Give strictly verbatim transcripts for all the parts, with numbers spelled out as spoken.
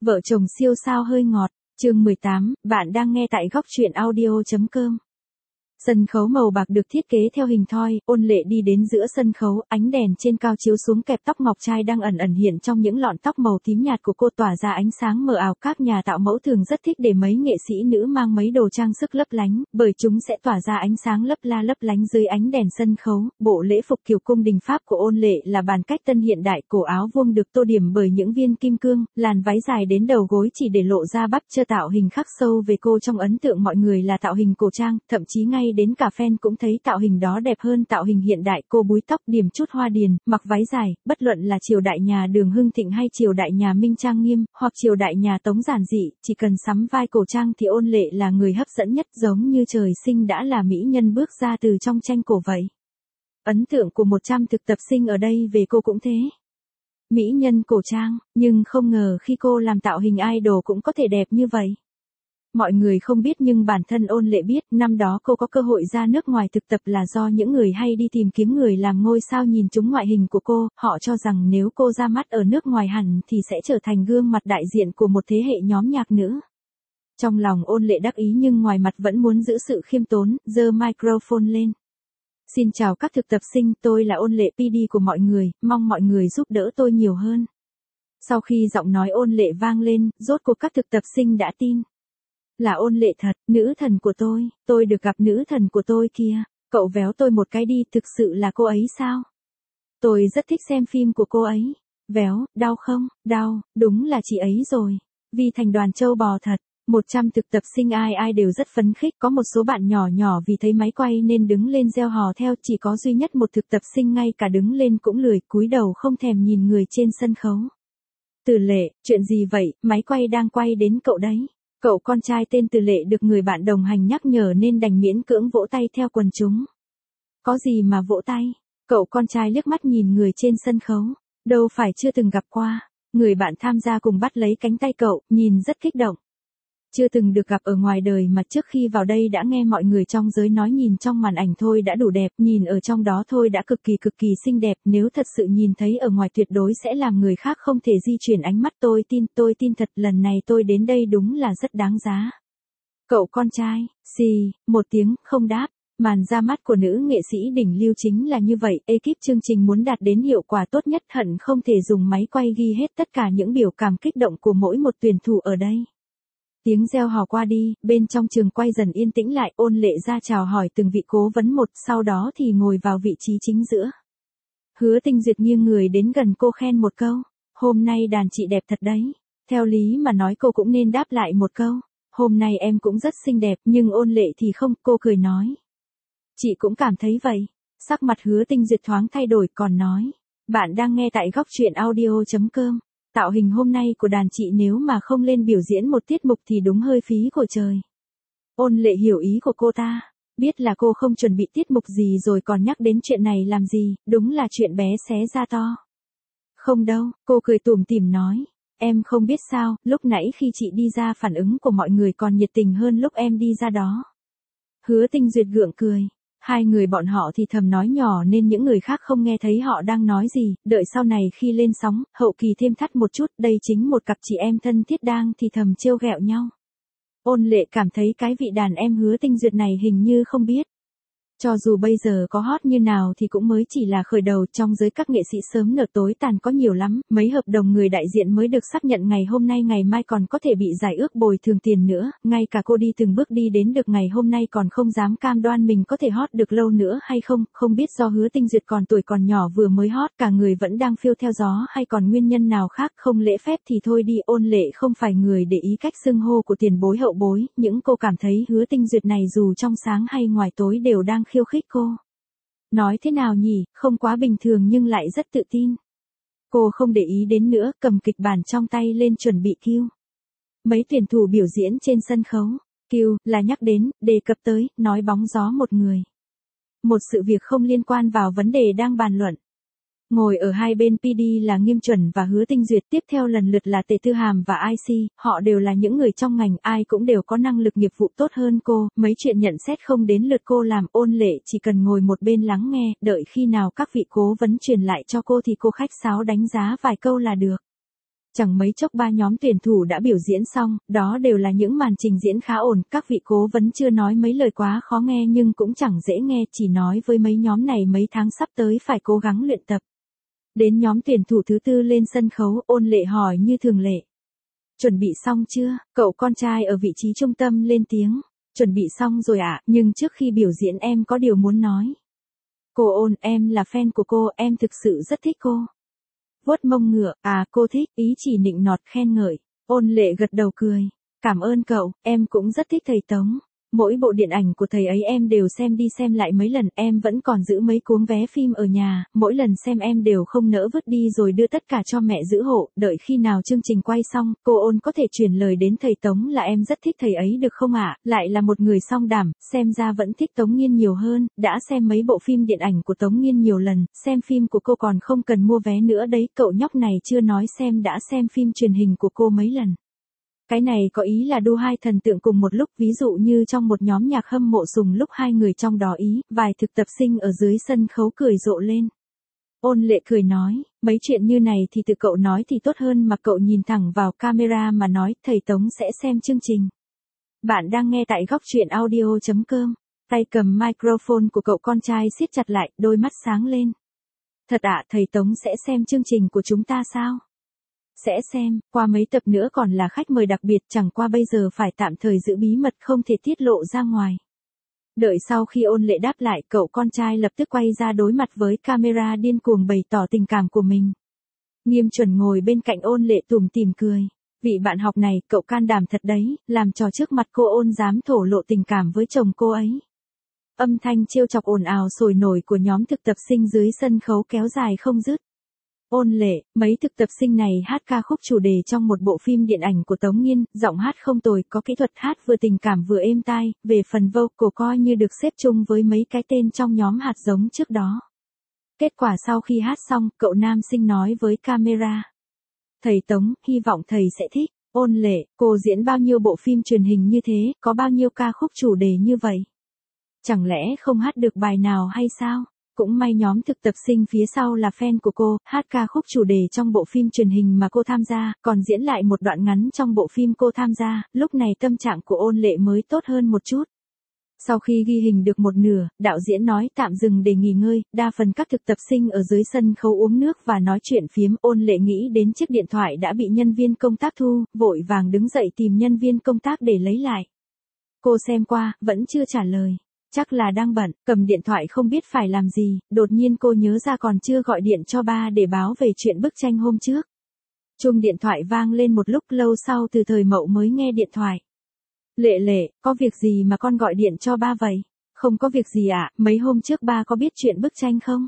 Vợ chồng siêu sao hơi ngọt, chương mười tám, bạn đang nghe tại góc truyện audio.com. Sân khấu màu bạc được thiết kế theo hình thoi, Ôn Lệ đi đến giữa sân khấu, ánh đèn trên cao chiếu xuống kẹp tóc ngọc trai đang ẩn ẩn hiện trong những lọn tóc màu tím nhạt của cô tỏa ra ánh sáng mờ ảo. Các nhà tạo mẫu thường rất thích để mấy nghệ sĩ nữ mang mấy đồ trang sức lấp lánh, bởi chúng sẽ tỏa ra ánh sáng lấp la lấp lánh dưới ánh đèn sân khấu. Bộ lễ phục kiều cung đình Pháp của Ôn Lệ là bản cách tân hiện đại, cổ áo vuông được tô điểm bởi những viên kim cương, làn váy dài đến đầu gối chỉ để lộ ra bắp chưa, tạo hình khắc sâu về cô trong ấn tượng mọi người là tạo hình cổ trang, thậm chí ngay đến cả fan cũng thấy tạo hình đó đẹp hơn tạo hình hiện đại. Cô búi tóc điểm chút hoa điền, mặc váy dài, bất luận là triều đại nhà Đường Hưng Thịnh hay triều đại nhà Minh trang nghiêm, hoặc triều đại nhà Tống giản dị, chỉ cần sắm vai cổ trang thì Ôn Lệ là người hấp dẫn nhất, giống như trời sinh đã là mỹ nhân bước ra từ trong tranh cổ vậy. Ấn tượng của một trăm thực tập sinh ở đây về cô cũng thế. Mỹ nhân cổ trang, nhưng không ngờ khi cô làm tạo hình idol cũng có thể đẹp như vậy. Mọi người không biết nhưng bản thân Ôn Lệ biết, năm đó cô có cơ hội ra nước ngoài thực tập là do những người hay đi tìm kiếm người làm ngôi sao nhìn trúng ngoại hình của cô, họ cho rằng nếu cô ra mắt ở nước ngoài hẳn thì sẽ trở thành gương mặt đại diện của một thế hệ nhóm nhạc nữ. Trong lòng Ôn Lệ đắc ý nhưng ngoài mặt vẫn muốn giữ sự khiêm tốn, giơ microphone lên. Xin chào các thực tập sinh, tôi là Ôn Lệ pê đê của mọi người, mong mọi người giúp đỡ tôi nhiều hơn. Sau khi giọng nói Ôn Lệ vang lên, rốt cuộc các thực tập sinh đã tin. Là Ôn Lệ thật, nữ thần của tôi, tôi được gặp nữ thần của tôi kìa, cậu véo tôi một cái đi, thực sự là cô ấy sao? Tôi rất thích xem phim của cô ấy. Véo, đau không? Đau, đúng là chị ấy rồi. Vì thành đoàn châu bò thật. Một trăm thực tập sinh ai ai đều rất phấn khích, có một số bạn nhỏ nhỏ vì thấy máy quay nên đứng lên reo hò theo, chỉ có duy nhất một thực tập sinh ngay cả đứng lên cũng lười, cúi đầu không thèm nhìn người trên sân khấu. Từ Lệ, chuyện gì vậy, máy quay đang quay đến cậu đấy. Cậu con trai tên Từ Lệ được người bạn đồng hành nhắc nhở nên đành miễn cưỡng vỗ tay theo quần chúng. Có gì mà vỗ tay? Cậu con trai liếc mắt nhìn người trên sân khấu. Đâu phải chưa từng gặp qua. Người bạn tham gia cùng bắt lấy cánh tay cậu, nhìn rất kích động. Chưa từng được gặp ở ngoài đời mà trước khi vào đây đã nghe mọi người trong giới nói nhìn trong màn ảnh thôi đã đủ đẹp, nhìn ở trong đó thôi đã cực kỳ cực kỳ xinh đẹp, nếu thật sự nhìn thấy ở ngoài tuyệt đối sẽ làm người khác không thể di chuyển ánh mắt. Tôi tin, tôi tin thật, lần này tôi đến đây đúng là rất đáng giá. Cậu con trai, xì, một tiếng, không đáp. Màn ra mắt của nữ nghệ sĩ đỉnh lưu chính là như vậy, ekip chương trình muốn đạt đến hiệu quả tốt nhất hận không thể dùng máy quay ghi hết tất cả những biểu cảm kích động của mỗi một tuyển thủ ở đây. Tiếng reo hò qua đi, bên trong trường quay dần yên tĩnh lại, Ôn Lệ ra chào hỏi từng vị cố vấn một, sau đó thì ngồi vào vị trí chính giữa. Hứa Tinh Duyệt nghiêng người đến gần cô khen một câu, hôm nay đàn chị đẹp thật đấy. Theo lý mà nói cô cũng nên đáp lại một câu, hôm nay em cũng rất xinh đẹp, nhưng Ôn Lệ thì không, cô cười nói. Chị cũng cảm thấy vậy. Sắc mặt Hứa Tinh Duyệt thoáng thay đổi còn nói, bạn đang nghe tại góc truyện audio.com. Tạo hình hôm nay của đàn chị nếu mà không lên biểu diễn một tiết mục thì đúng hơi phí của trời. Ôn Lệ hiểu ý của cô ta, biết là cô không chuẩn bị tiết mục gì rồi còn nhắc đến chuyện này làm gì, đúng là chuyện bé xé ra to. Không đâu, cô cười tủm tỉm nói, em không biết sao, lúc nãy khi chị đi ra phản ứng của mọi người còn nhiệt tình hơn lúc em đi ra đó. Hứa Tinh Duyệt gượng cười. Hai người bọn họ thì thầm nói nhỏ nên những người khác không nghe thấy họ đang nói gì, đợi sau này khi lên sóng, hậu kỳ thêm thắt một chút, đây chính một cặp chị em thân thiết đang thì thầm trêu ghẹo nhau. Ôn Lệ cảm thấy cái vị đàn em Hứa Tinh Duyệt này hình như không biết. Cho dù bây giờ có hot như nào thì cũng mới chỉ là khởi đầu, trong giới các nghệ sĩ sớm nở tối tàn có nhiều lắm, mấy hợp đồng người đại diện mới được xác nhận ngày hôm nay ngày mai còn có thể bị giải ước bồi thường tiền nữa, ngay cả cô đi từng bước đi đến được ngày hôm nay còn không dám cam đoan mình có thể hot được lâu nữa hay không, không biết do Hứa Tinh Duyệt còn tuổi còn nhỏ vừa mới hot cả người vẫn đang phiêu theo gió hay còn nguyên nhân nào khác không lễ phép thì thôi đi. Ôn Lệ không phải người để ý cách xưng hô của tiền bối hậu bối, những cô cảm thấy Hứa Tinh Duyệt này dù trong sáng hay ngoài tối đều đang khiêu khích cô. Nói thế nào nhỉ, không quá bình thường nhưng lại rất tự tin. Cô không để ý đến nữa, cầm kịch bản trong tay lên chuẩn bị cue. Mấy tuyển thủ biểu diễn trên sân khấu, cue là nhắc đến, đề cập tới, nói bóng gió một người. Một sự việc không liên quan vào vấn đề đang bàn luận. Ngồi ở hai bên pê đê là Nghiêm Chuẩn và Hứa Tinh Duyệt, tiếp theo lần lượt là Tề Tư Hàm và i xê, họ đều là những người trong ngành, ai cũng đều có năng lực nghiệp vụ tốt hơn cô, mấy chuyện nhận xét không đến lượt cô làm. Ôn Lệ chỉ cần ngồi một bên lắng nghe, đợi khi nào các vị cố vấn truyền lại cho cô thì cô khách sáo đánh giá vài câu là được. Chẳng mấy chốc ba nhóm tuyển thủ đã biểu diễn xong, đó đều là những màn trình diễn khá ổn, các vị cố vấn chưa nói mấy lời quá khó nghe nhưng cũng chẳng dễ nghe, chỉ nói với mấy nhóm này mấy tháng sắp tới phải cố gắng luyện tập. Đến nhóm tuyển thủ thứ tư lên sân khấu, Ôn Lệ hỏi như thường lệ. Chuẩn bị xong chưa? Cậu con trai ở vị trí trung tâm lên tiếng. Chuẩn bị xong rồi ạ, nhưng trước khi biểu diễn em có điều muốn nói. Cô Ôn, em là fan của cô, em thực sự rất thích cô. Vuốt mông ngựa, à cô thích, ý chỉ nịnh nọt khen ngợi. Ôn Lệ gật đầu cười. Cảm ơn cậu, em cũng rất thích thầy Tống. Mỗi bộ điện ảnh của thầy ấy em đều xem đi xem lại mấy lần, em vẫn còn giữ mấy cuốn vé phim ở nhà, mỗi lần xem em đều không nỡ vứt đi rồi đưa tất cả cho mẹ giữ hộ, đợi khi nào chương trình quay xong, cô Ôn có thể truyền lời đến thầy Tống là em rất thích thầy ấy được không ạ, lại là một người song đảm, xem ra vẫn thích Tống Nghiên nhiều hơn, đã xem mấy bộ phim điện ảnh của Tống Nghiên nhiều lần, xem phim của cô còn không cần mua vé nữa đấy, cậu nhóc này chưa nói xem đã xem phim truyền hình của cô mấy lần. Cái này có ý là đu hai thần tượng cùng một lúc, ví dụ như trong một nhóm nhạc hâm mộ sùng lúc hai người trong đó ý, vài thực tập sinh ở dưới sân khấu cười rộ lên. Ôn Lệ cười nói, mấy chuyện như này thì tự cậu nói thì tốt hơn mà cậu nhìn thẳng vào camera mà nói, thầy Tống sẽ xem chương trình. Bạn đang nghe tại góc truyện audio chấm com, tay cầm microphone của cậu con trai siết chặt lại, đôi mắt sáng lên. Thật ạ, thầy Tống sẽ xem chương trình của chúng ta sao? Sẽ xem, qua mấy tập nữa còn là khách mời đặc biệt, chẳng qua bây giờ phải tạm thời giữ bí mật không thể tiết lộ ra ngoài. Đợi sau khi Ôn Lệ đáp lại, cậu con trai lập tức quay ra đối mặt với camera điên cuồng bày tỏ tình cảm của mình. Nghiêm Chuẩn ngồi bên cạnh Ôn Lệ tủm tỉm cười. Vị bạn học này, cậu can đảm thật đấy, làm trò trước mặt cô Ôn dám thổ lộ tình cảm với chồng cô ấy. Âm thanh trêu chọc ồn ào sôi nổi của nhóm thực tập sinh dưới sân khấu kéo dài không dứt. Ôn Lệ, mấy thực tập sinh này hát ca khúc chủ đề trong một bộ phim điện ảnh của Tống Nghiên, giọng hát không tồi, có kỹ thuật hát vừa tình cảm vừa êm tai, về phần vocal coi như được xếp chung với mấy cái tên trong nhóm hạt giống trước đó. Kết quả sau khi hát xong, cậu nam sinh nói với camera. Thầy Tống, hy vọng thầy sẽ thích. Ôn Lệ, cô diễn bao nhiêu bộ phim truyền hình như thế, có bao nhiêu ca khúc chủ đề như vậy? Chẳng lẽ không hát được bài nào hay sao? Cũng may nhóm thực tập sinh phía sau là fan của cô, hát ca khúc chủ đề trong bộ phim truyền hình mà cô tham gia, còn diễn lại một đoạn ngắn trong bộ phim cô tham gia, lúc này tâm trạng của Ôn Lệ mới tốt hơn một chút. Sau khi ghi hình được một nửa, đạo diễn nói tạm dừng để nghỉ ngơi, đa phần các thực tập sinh ở dưới sân khấu uống nước và nói chuyện phiếm. Ôn Lệ nghĩ đến chiếc điện thoại đã bị nhân viên công tác thu, vội vàng đứng dậy tìm nhân viên công tác để lấy lại. Cô xem qua, vẫn chưa trả lời. Chắc là đang bận, cầm điện thoại không biết phải làm gì, đột nhiên cô nhớ ra còn chưa gọi điện cho ba để báo về chuyện bức tranh hôm trước. Chuông điện thoại vang lên một lúc, lâu sau Từ Thời Mậu mới nghe điện thoại. Lệ Lệ, có việc gì mà con gọi điện cho ba vậy? Không có việc gì ạ, mấy hôm trước ba có biết chuyện bức tranh không?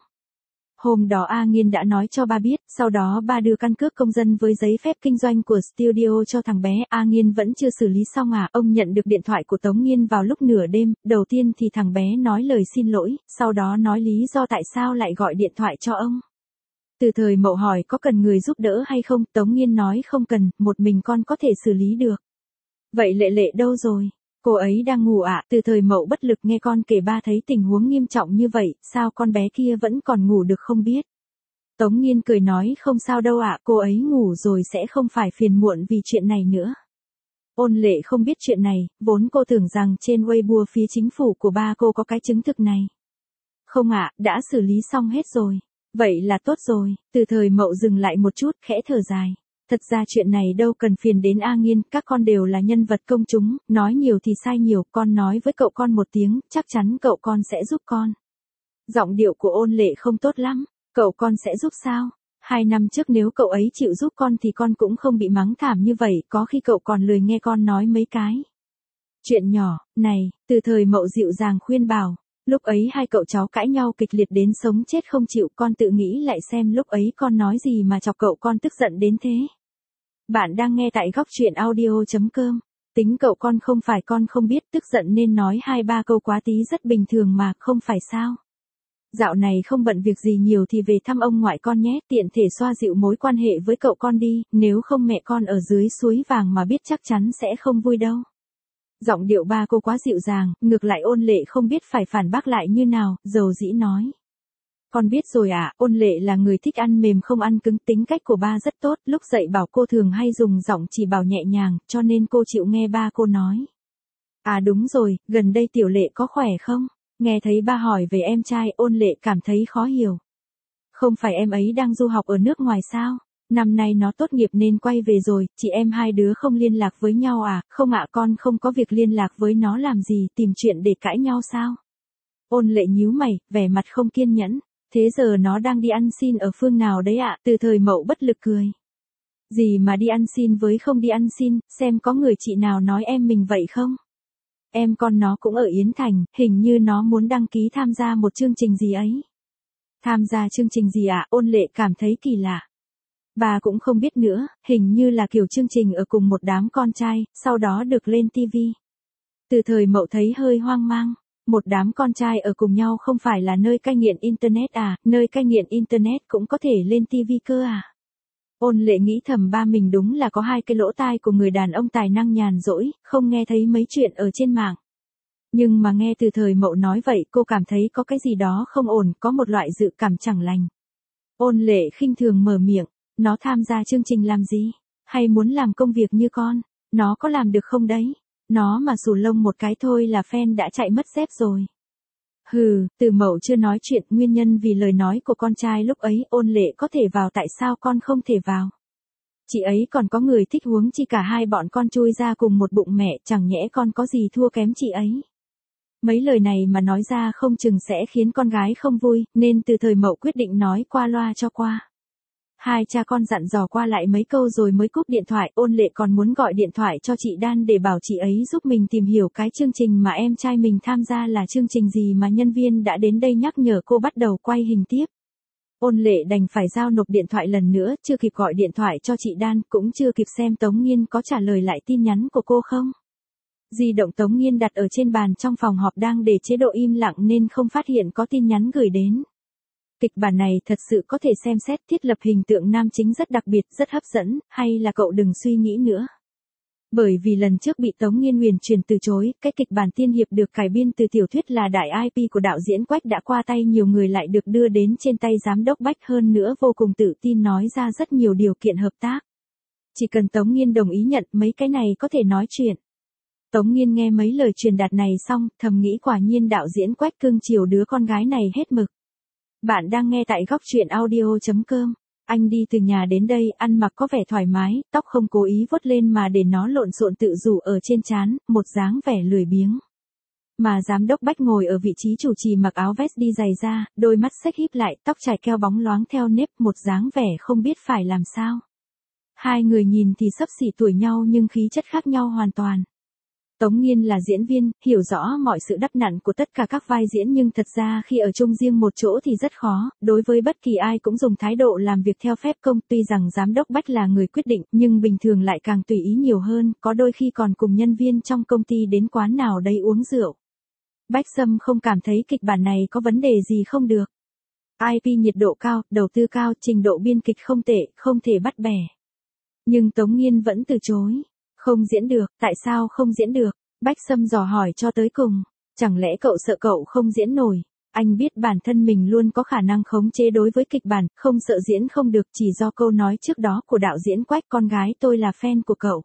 Hôm đó A Nghiên đã nói cho ba biết, sau đó ba đưa căn cước công dân với giấy phép kinh doanh của studio cho thằng bé. A Nghiên vẫn chưa xử lý xong à? Ông nhận được điện thoại của Tống Nghiên vào lúc nửa đêm, đầu tiên thì thằng bé nói lời xin lỗi, sau đó nói lý do tại sao lại gọi điện thoại cho ông. Từ Thời Mậu hỏi có cần người giúp đỡ hay không, Tống Nghiên nói không cần, một mình con có thể xử lý được. Vậy Lệ Lệ đâu rồi? Cô ấy đang ngủ ạ. Từ Thời Mậu bất lực nghe con kể ba thấy tình huống nghiêm trọng như vậy, sao con bé kia vẫn còn ngủ được không biết. Tống Nghiên cười nói không sao đâu ạ, cô ấy ngủ rồi sẽ không phải phiền muộn vì chuyện này nữa. Ôn Lệ không biết chuyện này, vốn cô tưởng rằng trên Weibo phía chính phủ của ba cô có cái chứng thực này. Không ạ, đã xử lý xong hết rồi. Vậy là tốt rồi. Từ Thời Mậu dừng lại một chút, khẽ thở dài. Thật ra chuyện này đâu cần phiền đến A Nghiên, các con đều là nhân vật công chúng, nói nhiều thì sai nhiều, con nói với cậu con một tiếng, chắc chắn cậu con sẽ giúp con. Giọng điệu của Ôn Lệ không tốt lắm, cậu con sẽ giúp sao? Hai năm trước nếu cậu ấy chịu giúp con thì con cũng không bị mắng thảm như vậy, có khi cậu còn lười nghe con nói mấy cái. Chuyện nhỏ, này, Từ Thời Mậu dịu dàng khuyên bảo. Lúc ấy hai cậu cháu cãi nhau kịch liệt đến sống chết không chịu, con tự nghĩ lại xem lúc ấy con nói gì mà chọc cậu con tức giận đến thế. Bạn đang nghe tại góc truyện audio chấm com. Tính cậu con không phải con không biết, tức giận nên nói hai ba câu quá tí rất bình thường mà, không phải sao. Dạo này không bận việc gì nhiều thì về thăm ông ngoại con nhé, tiện thể xoa dịu mối quan hệ với cậu con đi, nếu không mẹ con ở dưới suối vàng mà biết chắc chắn sẽ không vui đâu. Giọng điệu ba cô quá dịu dàng, ngược lại Ôn Lệ không biết phải phản bác lại như nào, dầu dĩ nói. Con biết rồi ạ, Ôn Lệ là người thích ăn mềm không ăn cứng, tính cách của ba rất tốt, lúc dạy bảo cô thường hay dùng giọng chỉ bảo nhẹ nhàng, cho nên cô chịu nghe ba cô nói. À đúng rồi, gần đây Tiểu Lệ có khỏe không? Nghe thấy ba hỏi về em trai, Ôn Lệ cảm thấy khó hiểu. Không phải em ấy đang du học ở nước ngoài sao? Năm nay nó tốt nghiệp nên quay về rồi, chị em hai đứa không liên lạc với nhau à? Không ạ, con không có việc liên lạc với nó làm gì, tìm chuyện để cãi nhau sao? Ôn Lệ nhíu mày, vẻ mặt không kiên nhẫn. Thế giờ nó đang đi ăn xin ở phương nào đấy ạ? Từ Thời Mậu bất lực cười. Gì mà đi ăn xin với không đi ăn xin, xem có người chị nào nói em mình vậy không? Em con nó cũng ở Yến Thành, hình như nó muốn đăng ký tham gia một chương trình gì ấy. Tham gia chương trình gì ạ? Ôn Lệ cảm thấy kỳ lạ. Bà cũng không biết nữa, hình như là kiểu chương trình ở cùng một đám con trai, sau đó được lên ti vi. Từ Thời Mậu thấy hơi hoang mang. Một đám con trai ở cùng nhau không phải là nơi cai nghiện Internet à, nơi cai nghiện Internet cũng có thể lên ti vi cơ à. Ôn Lệ nghĩ thầm ba mình đúng là có hai cái lỗ tai của người đàn ông tài năng nhàn rỗi, không nghe thấy mấy chuyện ở trên mạng. Nhưng mà nghe Từ Thời Mậu nói vậy cô cảm thấy có cái gì đó không ổn, có một loại dự cảm chẳng lành. Ôn Lệ khinh thường mở miệng, nó tham gia chương trình làm gì? Hay muốn làm công việc như con? Nó có làm được không đấy? Nó mà xù lông một cái thôi là fan đã chạy mất dép rồi. Hừ, Từ Mậu chưa nói chuyện, nguyên nhân vì lời nói của con trai lúc ấy. Ôn Lệ có thể vào, tại sao con không thể vào? Chị ấy còn có người thích, huống chi cả hai bọn con chui ra cùng một bụng mẹ, chẳng nhẽ con có gì thua kém chị ấy. Mấy lời này mà nói ra không chừng sẽ khiến con gái không vui, nên Từ Thời Mậu quyết định nói qua loa cho qua. Hai cha con dặn dò qua lại mấy câu rồi mới cúp điện thoại. Ôn Lệ còn muốn gọi điện thoại cho chị Đan để bảo chị ấy giúp mình tìm hiểu cái chương trình mà em trai mình tham gia là chương trình gì mà nhân viên đã đến đây nhắc nhở cô bắt đầu quay hình tiếp. Ôn Lệ đành phải giao nộp điện thoại lần nữa, chưa kịp gọi điện thoại cho chị Đan, cũng chưa kịp xem Tống Nghiên có trả lời lại tin nhắn của cô không. Di động Tống Nghiên đặt ở trên bàn trong phòng họp đang để chế độ im lặng nên không phát hiện có tin nhắn gửi đến. Kịch bản này thật sự có thể xem xét, thiết lập hình tượng nam chính rất đặc biệt, rất hấp dẫn, hay là cậu đừng suy nghĩ nữa. Bởi vì lần trước bị Tống Nghiên huyền truyền từ chối, cái kịch bản tiên hiệp được cải biên từ tiểu thuyết là đại i pê của đạo diễn Quách đã qua tay nhiều người, lại được đưa đến trên tay giám đốc Bách, hơn nữa vô cùng tự tin nói ra rất nhiều điều kiện hợp tác. Chỉ cần Tống Nghiên đồng ý nhận, mấy cái này có thể nói chuyện. Tống Nghiên nghe mấy lời truyền đạt này xong, thầm nghĩ quả nhiên đạo diễn Quách cưng chiều đứa con gái này hết mực. Bạn đang nghe tại góc truyện audio chấm com. Anh đi từ nhà đến đây, ăn mặc có vẻ thoải mái, tóc không cố ý vuốt lên mà để nó lộn xộn tự rủ ở trên trán, một dáng vẻ lười biếng. Mà giám đốc Bách ngồi ở vị trí chủ trì mặc áo vest đi giày da, đôi mắt xếch híp lại, tóc chải keo bóng loáng theo nếp, một dáng vẻ không biết phải làm sao. Hai người nhìn thì xấp xỉ tuổi nhau nhưng khí chất khác nhau hoàn toàn. Tống Nghiên là diễn viên, hiểu rõ mọi sự đắp nặn của tất cả các vai diễn, nhưng thật ra khi ở chung riêng một chỗ thì rất khó, đối với bất kỳ ai cũng dùng thái độ làm việc theo phép công, tuy rằng giám đốc Bách là người quyết định, nhưng bình thường lại càng tùy ý nhiều hơn, có đôi khi còn cùng nhân viên trong công ty đến quán nào đấy uống rượu. Bách Sâm không cảm thấy kịch bản này có vấn đề gì không được. i pê nhiệt độ cao, đầu tư cao, trình độ biên kịch không tệ, không thể bắt bẻ. Nhưng Tống Nghiên vẫn từ chối. Không diễn được, tại sao không diễn được? Bách Sâm dò hỏi cho tới cùng. Chẳng lẽ cậu sợ cậu không diễn nổi? Anh biết bản thân mình luôn có khả năng khống chế đối với kịch bản, không sợ diễn không được, chỉ do câu nói trước đó của đạo diễn Quách, con gái tôi là fan của cậu.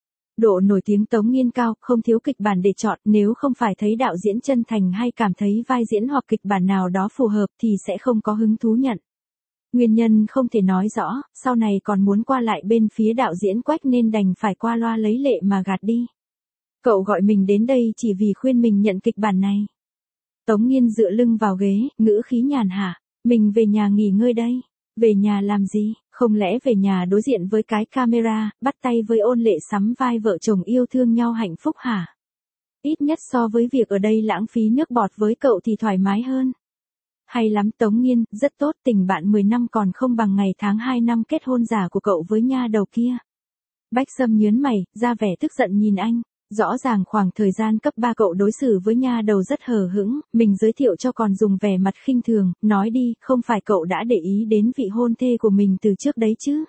Độ nổi tiếng Tống Nghiên cao, không thiếu kịch bản để chọn, nếu không phải thấy đạo diễn chân thành hay cảm thấy vai diễn hoặc kịch bản nào đó phù hợp thì sẽ không có hứng thú nhận. Nguyên nhân không thể nói rõ, sau này còn muốn qua lại bên phía đạo diễn Quách nên đành phải qua loa lấy lệ mà gạt đi. Cậu gọi mình đến đây chỉ vì khuyên mình nhận kịch bản này. Tống Nghiên dựa lưng vào ghế, ngữ khí nhàn hạ, mình về nhà nghỉ ngơi đây. Về nhà làm gì, không lẽ về nhà đối diện với cái camera, bắt tay với Ôn Lệ sắm vai vợ chồng yêu thương nhau hạnh phúc hả? Ít nhất so với việc ở đây lãng phí nước bọt với cậu thì thoải mái hơn. Hay lắm Tống Nghiên, rất tốt, tình bạn mười năm còn không bằng ngày tháng hai năm kết hôn giả của cậu với nha đầu kia. Bách Sâm nhớn mày, ra vẻ tức giận nhìn anh. Rõ ràng khoảng thời gian cấp ba cậu đối xử với nha đầu rất hờ hững, mình giới thiệu cho còn dùng vẻ mặt khinh thường, nói đi, không phải cậu đã để ý đến vị hôn thê của mình từ trước đấy chứ?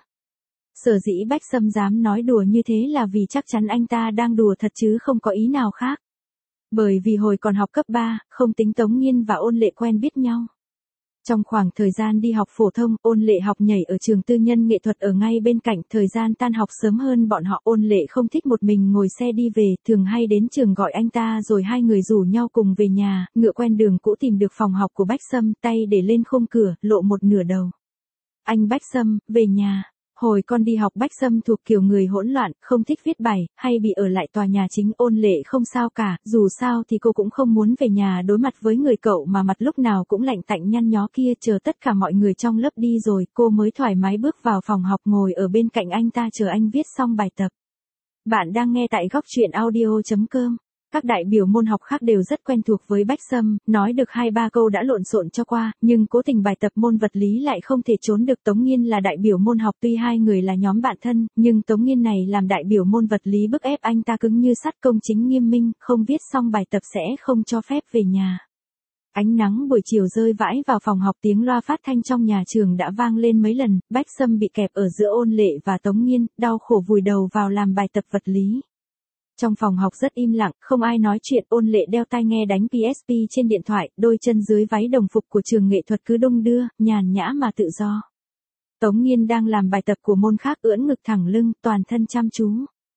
Sở dĩ Bách Sâm dám nói đùa như thế là vì chắc chắn anh ta đang đùa thật chứ không có ý nào khác. Bởi vì hồi còn học cấp ba, không tính Tống Nghiên và Ôn Lệ quen biết nhau. Trong khoảng thời gian đi học phổ thông, Ôn Lệ học nhảy ở trường tư nhân nghệ thuật ở ngay bên cạnh, thời gian tan học sớm hơn bọn họ. Ôn Lệ không thích một mình ngồi xe đi về, thường hay đến trường gọi anh ta rồi hai người rủ nhau cùng về nhà, ngựa quen đường cũ tìm được phòng học của Bách Sâm, tay để lên khung cửa, lộ một nửa đầu. Anh Bách Sâm, về nhà. Hồi con đi học Bách Sâm thuộc kiểu người hỗn loạn, không thích viết bài, hay bị ở lại tòa nhà chính. Ôn Lệ không sao cả, dù sao thì cô cũng không muốn về nhà đối mặt với người cậu mà mặt lúc nào cũng lạnh tạnh nhăn nhó kia. Chờ tất cả mọi người trong lớp đi rồi, cô mới thoải mái bước vào phòng học ngồi ở bên cạnh anh ta chờ anh viết xong bài tập. Bạn đang nghe tại góc truyện audio chấm com. Các đại biểu môn học khác đều rất quen thuộc với Bách Sâm, nói được hai ba câu đã lộn xộn cho qua, nhưng cố tình bài tập môn vật lý lại không thể trốn được Tống Nghiên là đại biểu môn học. Tuy hai người là nhóm bạn thân, nhưng Tống Nghiên này làm đại biểu môn vật lý bức ép anh ta cứng như sắt, công chính nghiêm minh, không viết xong bài tập sẽ không cho phép về nhà. Ánh nắng buổi chiều rơi vãi vào phòng học, tiếng loa phát thanh trong nhà trường đã vang lên mấy lần. Bách Sâm bị kẹp ở giữa Ôn Lệ và Tống Nghiên, đau khổ vùi đầu vào làm bài tập vật lý. Trong phòng học rất im lặng, không ai nói chuyện. Ôn Lệ đeo tai nghe đánh pê ét pê trên điện thoại, đôi chân dưới váy đồng phục của trường nghệ thuật cứ đung đưa, nhàn nhã mà tự do. Tống Nghiên đang làm bài tập của môn khác, ưỡn ngực thẳng lưng, toàn thân chăm chú.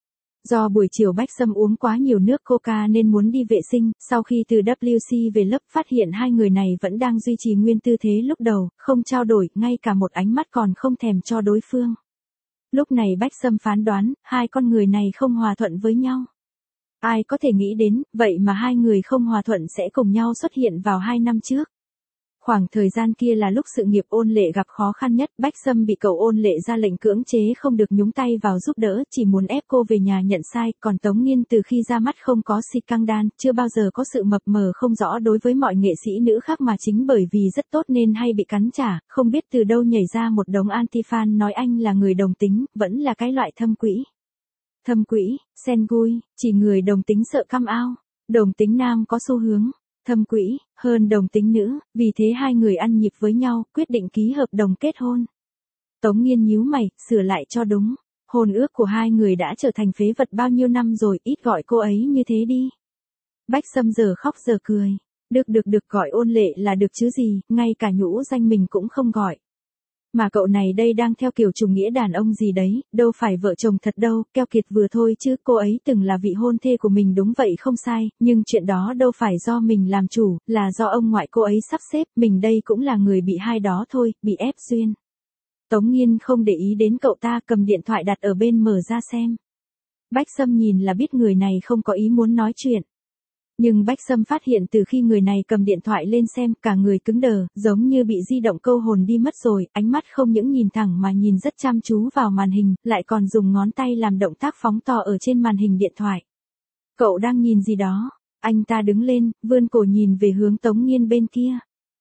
Do buổi chiều Bách Sâm uống quá nhiều nước coca nên muốn đi vệ sinh, sau khi từ vê kép xê về lớp phát hiện hai người này vẫn đang duy trì nguyên tư thế lúc đầu, không trao đổi, ngay cả một ánh mắt còn không thèm cho đối phương. Lúc này Bách Sâm phán đoán, hai con người này không hòa thuận với nhau. Ai có thể nghĩ đến, vậy mà hai người không hòa thuận sẽ cùng nhau xuất hiện vào hai năm trước. Khoảng thời gian kia là lúc sự nghiệp Ôn Lệ gặp khó khăn nhất, Bách Sâm bị cậu Ôn Lệ ra lệnh cưỡng chế không được nhúng tay vào giúp đỡ, chỉ muốn ép cô về nhà nhận sai. Còn Tống Nghiên từ khi ra mắt không có xì căng đan, chưa bao giờ có sự mập mờ không rõ đối với mọi nghệ sĩ nữ khác, mà chính bởi vì rất tốt nên hay bị cắn trả, không biết từ đâu nhảy ra một đống anti-fan nói anh là người đồng tính, vẫn là cái loại thâm quỹ. Thâm quỹ, sen gui, chỉ người đồng tính sợ căm ao, đồng tính nam có xu hướng thâm quỹ hơn đồng tính nữ, vì thế hai người ăn nhịp với nhau, quyết định ký hợp đồng kết hôn. Tống Nghiên nhíu mày, sửa lại cho đúng. Hôn ước của hai người đã trở thành phế vật bao nhiêu năm rồi, ít gọi cô ấy như thế đi. Bách Sâm giờ khóc giờ cười. Được được được, gọi Ôn Lệ là được chứ gì, ngay cả nhũ danh mình cũng không gọi. Mà cậu này đây đang theo kiểu chủ nghĩa đàn ông gì đấy, đâu phải vợ chồng thật đâu, keo kiệt vừa thôi chứ. Cô ấy từng là vị hôn thê của mình đúng vậy không sai, nhưng chuyện đó đâu phải do mình làm chủ, là do ông ngoại cô ấy sắp xếp, mình đây cũng là người bị hai đó thôi, bị ép duyên. Tống Nghiên không để ý đến cậu ta, cầm điện thoại đặt ở bên mở ra xem. Bách Sâm nhìn là biết người này không có ý muốn nói chuyện. Nhưng Bách Sâm phát hiện từ khi người này cầm điện thoại lên xem, cả người cứng đờ, giống như bị di động câu hồn đi mất rồi, ánh mắt không những nhìn thẳng mà nhìn rất chăm chú vào màn hình, lại còn dùng ngón tay làm động tác phóng to ở trên màn hình điện thoại. Cậu đang nhìn gì đó? Anh ta đứng lên, vươn cổ nhìn về hướng Tống Nghiên bên kia.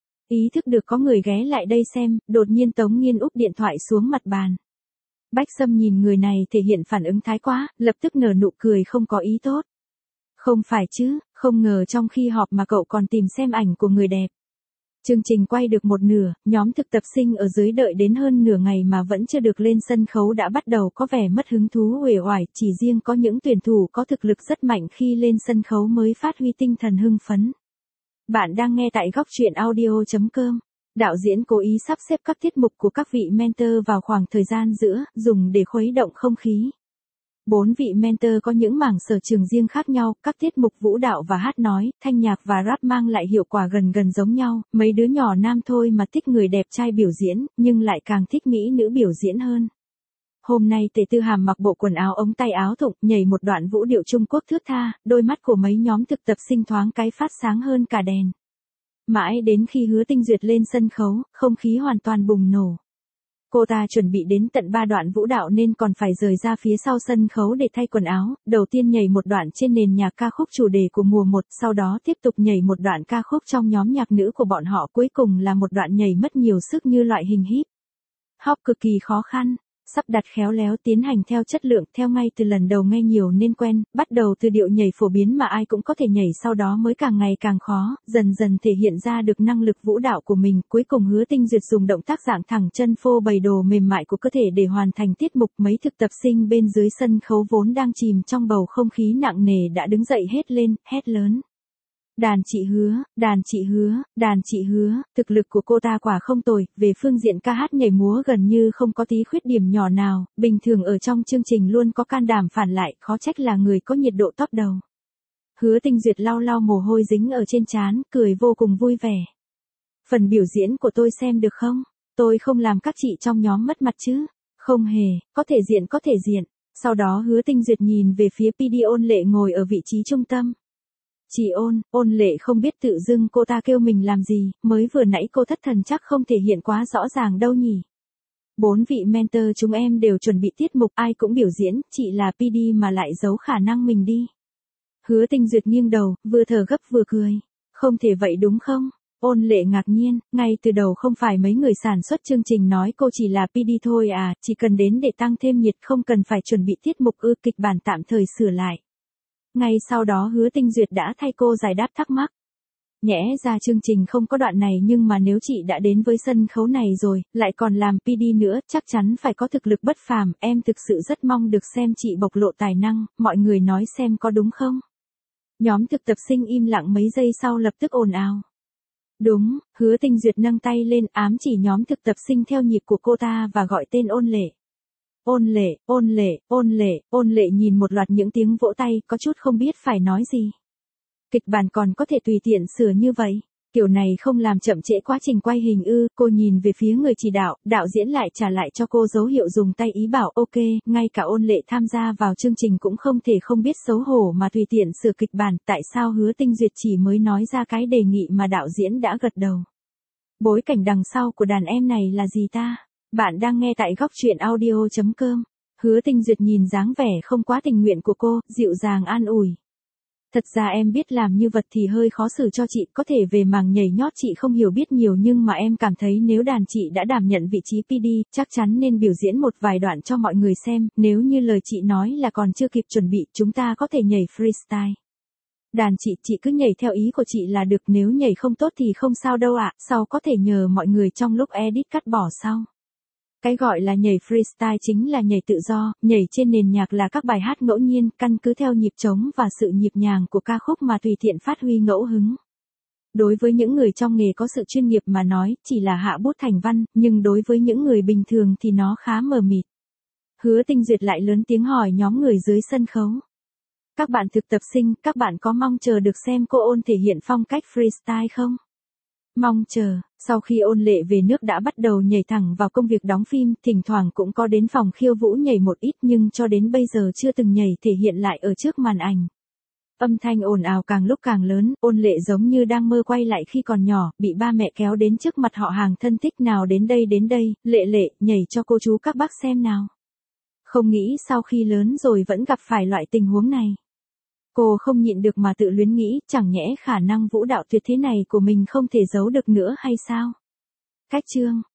Ý thức được có người ghé lại đây xem, đột nhiên Tống Nghiên úp điện thoại xuống mặt bàn. Bách Sâm nhìn người này thể hiện phản ứng thái quá, lập tức nở nụ cười không có ý tốt. Không phải chứ, không ngờ trong khi họp mà cậu còn tìm xem ảnh của người đẹp. Chương trình quay được một nửa, nhóm thực tập sinh ở dưới đợi đến hơn nửa ngày mà vẫn chưa được lên sân khấu đã bắt đầu có vẻ mất hứng thú uể oải, chỉ riêng có những tuyển thủ có thực lực rất mạnh khi lên sân khấu mới phát huy tinh thần hưng phấn. Bạn đang nghe tại góc truyện audio chấm com. Đạo diễn cố ý sắp xếp các tiết mục của các vị mentor vào khoảng thời gian giữa, dùng để khuấy động không khí. Bốn vị mentor có những mảng sở trường riêng khác nhau, các tiết mục vũ đạo và hát nói, thanh nhạc và rap mang lại hiệu quả gần gần giống nhau, mấy đứa nhỏ nam thôi mà thích người đẹp trai biểu diễn, nhưng lại càng thích mỹ nữ biểu diễn hơn. Hôm nay Tề Tư Hàm mặc bộ quần áo ống tay áo thụng, nhảy một đoạn vũ điệu Trung Quốc thướt tha, đôi mắt của mấy nhóm thực tập sinh thoáng cái phát sáng hơn cả đèn. Mãi đến khi Hứa Tinh Duyệt lên sân khấu, không khí hoàn toàn bùng nổ. Cô ta chuẩn bị đến tận ba đoạn vũ đạo nên còn phải rời ra phía sau sân khấu để thay quần áo, đầu tiên nhảy một đoạn trên nền nhạc ca khúc chủ đề của mùa một, sau đó tiếp tục nhảy một đoạn ca khúc trong nhóm nhạc nữ của bọn họ, cuối cùng là một đoạn nhảy mất nhiều sức như loại hình hip hop cực kỳ khó khăn. Sắp đặt khéo léo, tiến hành theo chất lượng, theo ngay từ lần đầu nghe nhiều nên quen, bắt đầu từ điệu nhảy phổ biến mà ai cũng có thể nhảy, sau đó mới càng ngày càng khó, dần dần thể hiện ra được năng lực vũ đạo của mình, cuối cùng Hứa Tinh Duyệt dùng động tác dạng thẳng chân phô bày đồ mềm mại của cơ thể để hoàn thành tiết mục. Mấy thực tập sinh bên dưới sân khấu vốn đang chìm trong bầu không khí nặng nề đã đứng dậy hết lên, hét lớn. Đàn chị Hứa, đàn chị Hứa, đàn chị Hứa, thực lực của cô ta quả không tồi, về phương diện ca hát nhảy múa gần như không có tí khuyết điểm nhỏ nào, bình thường ở trong chương trình luôn có can đảm phản lại, khó trách là người có nhiệt độ top đầu. Hứa Tinh Duyệt lau lau mồ hôi dính ở trên trán, cười vô cùng vui vẻ. Phần biểu diễn của tôi xem được không? Tôi không làm các chị trong nhóm mất mặt chứ? Không hề, có thể diện có thể diện. Sau đó Hứa Tinh Duyệt nhìn về phía pê đê Ôn Lệ ngồi ở vị trí trung tâm. Chị Ôn, Ôn Lệ không biết tự dưng cô ta kêu mình làm gì, mới vừa nãy cô thất thần chắc không thể hiện quá rõ ràng đâu nhỉ. Bốn vị mentor chúng em đều chuẩn bị tiết mục, ai cũng biểu diễn, chị là pê đê mà lại giấu khả năng mình đi. Hứa Tinh Duyệt nghiêng đầu, vừa thở gấp vừa cười. Không thể vậy đúng không? Ôn Lệ ngạc nhiên, ngay từ đầu không phải mấy người sản xuất chương trình nói cô chỉ là pê đê thôi à, chỉ cần đến để tăng thêm nhiệt không cần phải chuẩn bị tiết mục ư, kịch bản tạm thời sửa lại. Ngay sau đó Hứa Tinh Duyệt đã thay cô giải đáp thắc mắc. Nhẽ ra chương trình không có đoạn này nhưng mà nếu chị đã đến với sân khấu này rồi, lại còn làm pê đê nữa, chắc chắn phải có thực lực bất phàm, em thực sự rất mong được xem chị bộc lộ tài năng, mọi người nói xem có đúng không? Nhóm thực tập sinh im lặng mấy giây sau lập tức ồn ào. Đúng, Hứa Tinh Duyệt nâng tay lên ám chỉ nhóm thực tập sinh theo nhịp của cô ta và gọi tên Ôn Lệ. Ôn Lệ, Ôn Lệ, Ôn Lệ, Ôn Lệ nhìn một loạt những tiếng vỗ tay, có chút không biết phải nói gì. Kịch bản còn có thể tùy tiện sửa như vậy, kiểu này không làm chậm trễ quá trình quay hình ư, cô nhìn về phía người chỉ đạo, đạo diễn lại trả lại cho cô dấu hiệu dùng tay ý bảo ok, ngay cả Ôn Lệ tham gia vào chương trình cũng không thể không biết xấu hổ mà tùy tiện sửa kịch bản, tại sao Hứa Tinh Duyệt chỉ mới nói ra cái đề nghị mà đạo diễn đã gật đầu. Bối cảnh đằng sau của đàn em này là gì ta? Bạn đang nghe tại góc truyện audio chấm com. Hứa Tinh Duyệt nhìn dáng vẻ không quá tình nguyện của cô, dịu dàng an ủi. Thật ra em biết làm như vật thì hơi khó xử cho chị, có thể về mảng nhảy nhót chị không hiểu biết nhiều nhưng mà em cảm thấy nếu đàn chị đã đảm nhận vị trí pê đê, chắc chắn nên biểu diễn một vài đoạn cho mọi người xem, nếu như lời chị nói là còn chưa kịp chuẩn bị, chúng ta có thể nhảy freestyle. Đàn chị, chị cứ nhảy theo ý của chị là được, nếu nhảy không tốt thì không sao đâu ạ, sau có thể nhờ mọi người trong lúc edit cắt bỏ sau. Cái gọi là nhảy freestyle chính là nhảy tự do, nhảy trên nền nhạc là các bài hát ngẫu nhiên, căn cứ theo nhịp trống và sự nhịp nhàng của ca khúc mà tùy tiện phát huy ngẫu hứng. Đối với những người trong nghề có sự chuyên nghiệp mà nói, chỉ là hạ bút thành văn, nhưng đối với những người bình thường thì nó khá mờ mịt. Hứa Tinh Duyệt lại lớn tiếng hỏi nhóm người dưới sân khấu. Các bạn thực tập sinh, các bạn có mong chờ được xem cô Ôn thể hiện phong cách freestyle không? Mong chờ, sau khi Ôn Lệ về nước đã bắt đầu nhảy thẳng vào công việc đóng phim, thỉnh thoảng cũng có đến phòng khiêu vũ nhảy một ít nhưng cho đến bây giờ chưa từng nhảy thể hiện lại ở trước màn ảnh. Âm thanh ồn ào càng lúc càng lớn, Ôn Lệ giống như đang mơ quay lại khi còn nhỏ, bị ba mẹ kéo đến trước mặt họ hàng thân thích nào đến đây đến đây, Lệ Lệ, nhảy cho cô chú các bác xem nào. Không nghĩ sau khi lớn rồi vẫn gặp phải loại tình huống này. Cô không nhịn được mà tự luyến nghĩ, chẳng nhẽ khả năng vũ đạo tuyệt thế này của mình không thể giấu được nữa hay sao? Cách chương